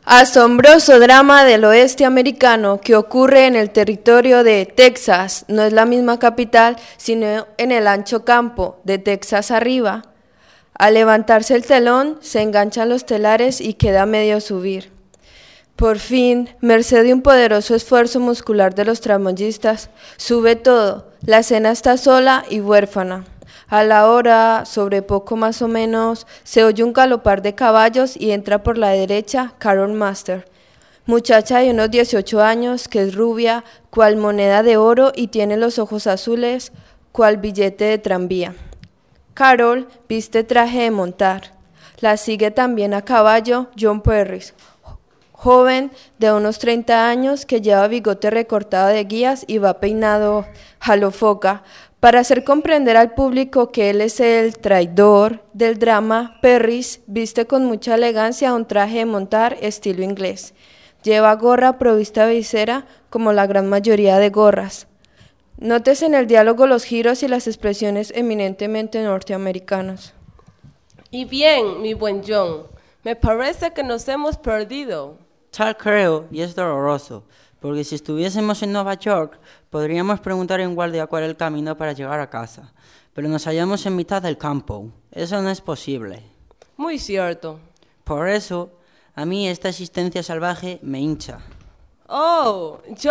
Asombroso drama del oeste americano que ocurre en el territorio de Texas. No es la misma capital, sino en el ancho campo de Texas arriba. Al levantarse el telón, se enganchan los telares y queda medio subir. Por fin, merced de un poderoso esfuerzo muscular de los tramoyistas, sube todo. La escena está sola y huérfana. A la hora, sobre poco más o menos, se oye un galopar de caballos y entra por la derecha Carol Master, muchacha de unos 18 años, que es rubia, cual moneda de oro y tiene los ojos azules, cual billete de tranvía. Carol viste traje de montar. La sigue también a caballo John Perris, joven de unos 30 años que lleva bigote recortado de guías y va peinado a lo foca. Para hacer comprender al público que él es el traidor del drama, Perris viste con mucha elegancia un traje de montar estilo inglés. Lleva gorra provista de visera, como la gran mayoría de gorras. Nótese en el diálogo los giros y las expresiones eminentemente norteamericanos. Y bien, mi buen John, me parece que nos hemos perdido. Tal creo, y es doloroso, porque si estuviésemos en Nueva York, podríamos preguntar en guardia cuál es el camino para llegar a casa. Pero nos hallamos en mitad del campo. Eso no es posible. Muy cierto. Por eso, a mí esta existencia salvaje me hincha. Oh, yo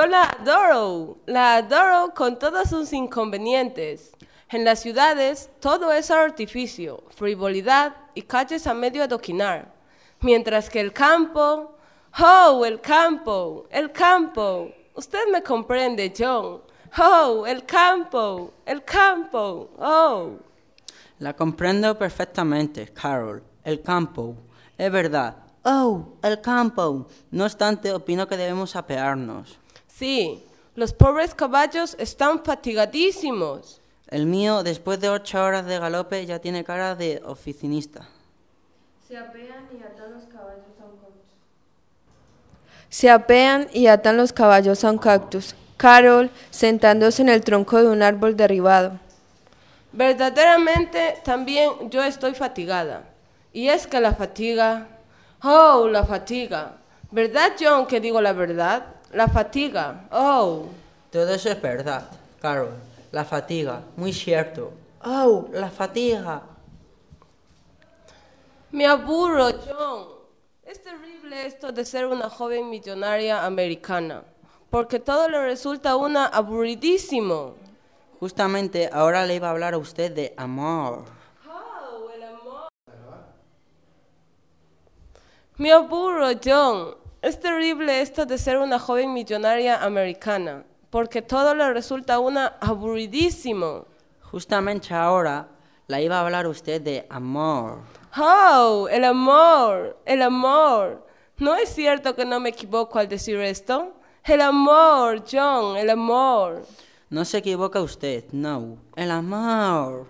la adoro con todos sus inconvenientes. En las ciudades todo es artificio, frivolidad y calles a medio adoquinar. Mientras que el campo... ¡Oh, el campo! ¡El campo! Usted me comprende, John. ¡Oh, el campo! ¡El campo! ¡Oh! La comprendo perfectamente, Carol. El campo. Es verdad. ¡Oh, el campo! No obstante, opino que debemos apearnos. Sí, los pobres caballos están fatigadísimos. El mío, después de 8 horas de galope, ya tiene cara de oficinista. Se apean y atan los caballos a un cactus. Carol, sentándose en el tronco de un árbol derribado. Verdaderamente, también yo estoy fatigada. Y es que la fatiga... ¡Oh, la fatiga! ¿Verdad, John, que digo la verdad? La fatiga, ¡oh! Todo eso es verdad, Carol. La fatiga, muy cierto. ¡Oh, la fatiga! Me aburro, John. Es terrible esto de ser una joven millonaria americana, porque todo le resulta aburridísimo. Justamente ahora le iba a hablar a usted de amor. Oh, el amor. Me aburro, John. Es terrible esto de ser una joven millonaria americana, porque todo le resulta aburridísimo. Justamente ahora le iba a hablar a usted de amor. ¡Oh, el amor! ¡El amor! ¿No es cierto que no me equivoco al decir esto? El amor, John, el amor. No se equivoca usted, no. El amor.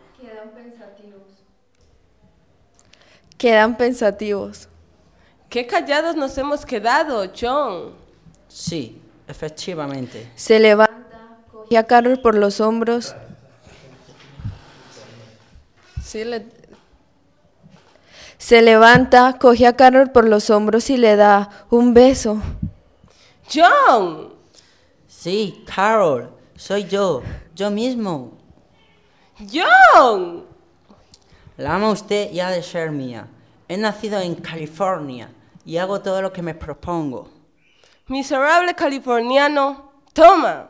Quedan pensativos. ¡Qué callados nos hemos quedado, John! Sí, efectivamente. Se levanta, coge a Carol por los hombros. Se levanta, coge a Carol por los hombros y le da un beso. ¡John! Sí, Carol, soy yo mismo. ¡John! La ama usted y ha de ser mía. He nacido en California y hago todo lo que me propongo. Miserable californiano, toma.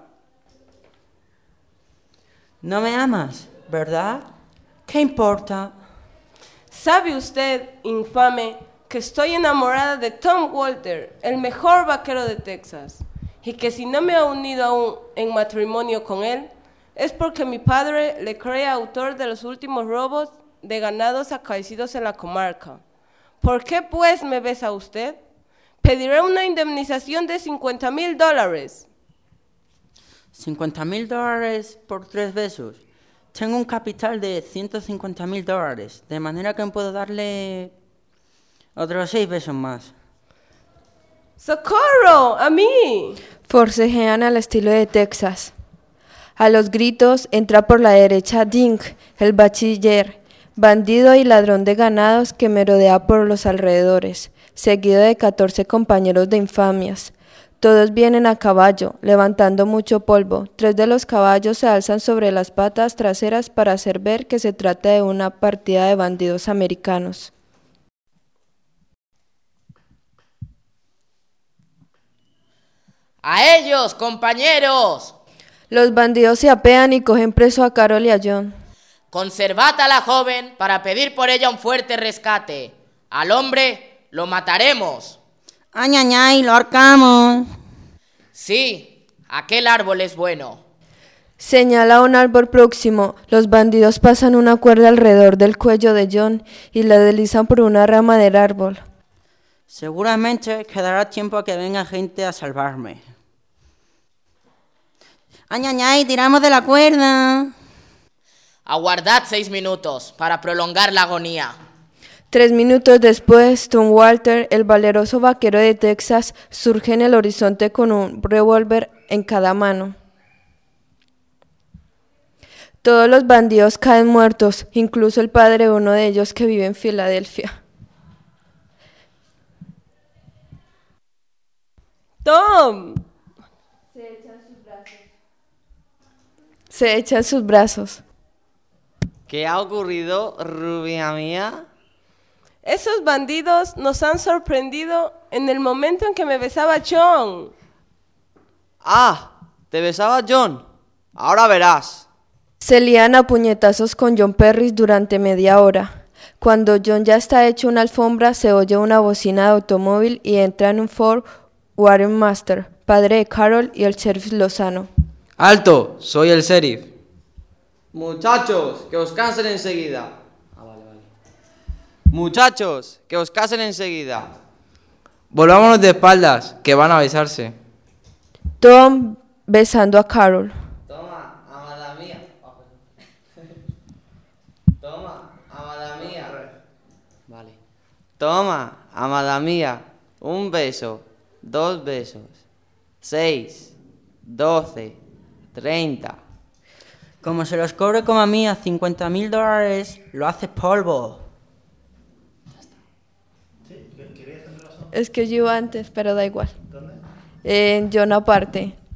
No me amas, ¿verdad? ¿Qué importa? ¿Sabe usted, infame, que estoy enamorada de Tom Walter, el mejor vaquero de Texas, y que si no me ha unido aún en matrimonio con él, es porque mi padre le cree autor de los últimos robos de ganados acaecidos en la comarca? ¿Por qué, pues, me besa usted? Pediré una indemnización de $50,000. $50,000 por 3 besos. Tengo un capital de $150,000, de manera que puedo darle otros 6 besos más. ¡Socorro! ¡A mí! Forcejean al estilo de Texas. A los gritos entra por la derecha Dink, el bachiller, bandido y ladrón de ganados que merodea por los alrededores, seguido de 14 compañeros de infamias. Todos vienen a caballo, levantando mucho polvo. 3 de los caballos se alzan sobre las patas traseras para hacer ver que se trata de una partida de bandidos americanos. ¡A ellos, compañeros! Los bandidos se apean y cogen preso a Carol y a John. Conservad a la joven para pedir por ella un fuerte rescate. Al hombre lo mataremos. ¡Ay, ay, ay! ¡Lo ahorcamos! Sí, aquel árbol es bueno. Señala un árbol próximo. Los bandidos pasan una cuerda alrededor del cuello de John y la deslizan por una rama del árbol. Seguramente quedará tiempo a que venga gente a salvarme. ¡Ay, ay, ay! ¡Tiramos de la cuerda! Aguardad 6 minutos para prolongar la agonía. 3 minutos después, Tom Walter, el valeroso vaquero de Texas, surge en el horizonte con un revólver en cada mano. Todos los bandidos caen muertos, incluso el padre de uno de ellos que vive en Filadelfia. ¡Tom! Se echa en sus brazos. ¿Qué ha ocurrido, rubia mía? Esos bandidos nos han sorprendido en el momento en que me besaba John. ¡Ah! ¿Te besaba John? Ahora verás. Se lían a puñetazos con John Perris durante media hora. Cuando John ya está hecho una alfombra, se oye una bocina de automóvil y entra en un Ford Warren Master, padre de Carol y el sheriff Lozano. ¡Alto! Soy el sheriff. Muchachos, que os casen enseguida. Muchachos, que os casen enseguida. Volvámonos de espaldas, que van a besarse. Tom besando a Carol. Toma, amada mía. Toma, amada mía. Vale. Toma, amada mía. Un beso, 2 besos. 6, 12, 30. Como se los cobre como a mí a $50,000, lo hace polvo. Es que yo iba antes, pero da igual. John aparte.